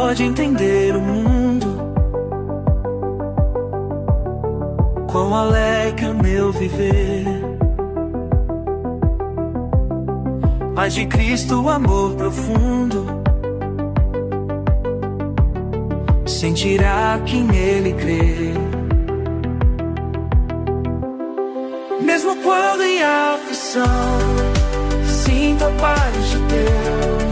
pode entender o mundo, quão alegre o meu viver. Mas de Cristo o amor profundo sentirá quem nele crê. Mesmo quando em aflição sinto a paz de Deus,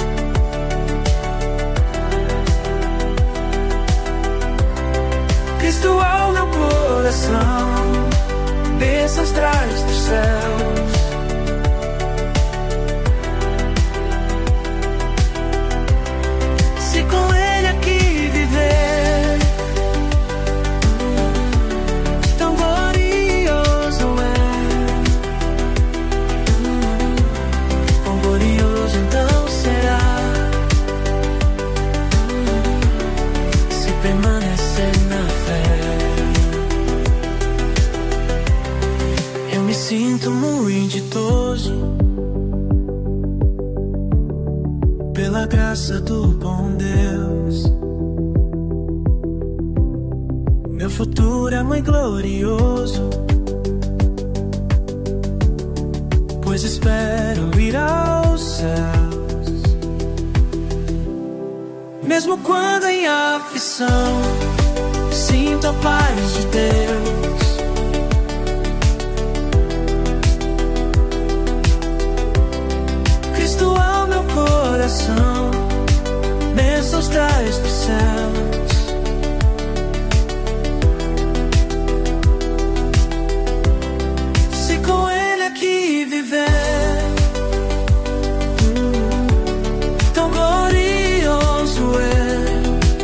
Cristo ao meu coração, bênçãos traz dos céus. Se com Ele aqui viver, tão glorioso é, quão glorioso então será, se permanecer na fé. Eu me sinto muito ditoso pela graça do bom Deus. Meu futuro é muito glorioso, pois espero ir aos céus. Mesmo quando em aflição sinto a paz de Deus, Cristo ao meu coração, bênçãos traz dos céus. Se com Ele aqui viver, tão glorioso é,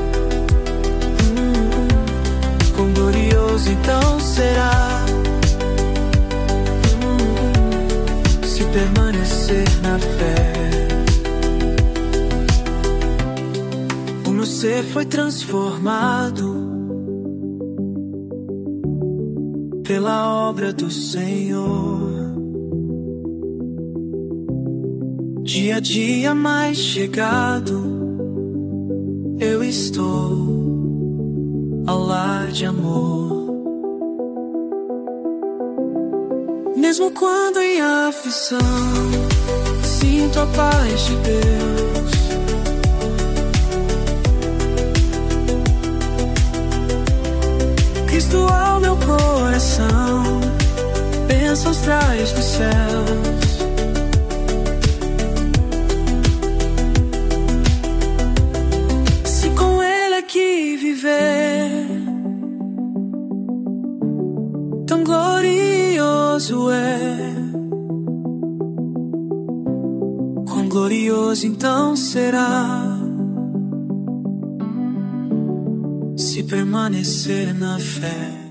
quão glorioso então será, se permanecer na fé. O meu ser foi transformado pela obra do Senhor. Dia a dia mais chegado, eu estou ao lar de amor. Mesmo quando em aflição sinto a paz de Deus, Cristo ao meu coração, bênçãos traz dos céus. Se com Ele aqui viver, tão glorioso é, quão glorioso então será, se permanecer na fé.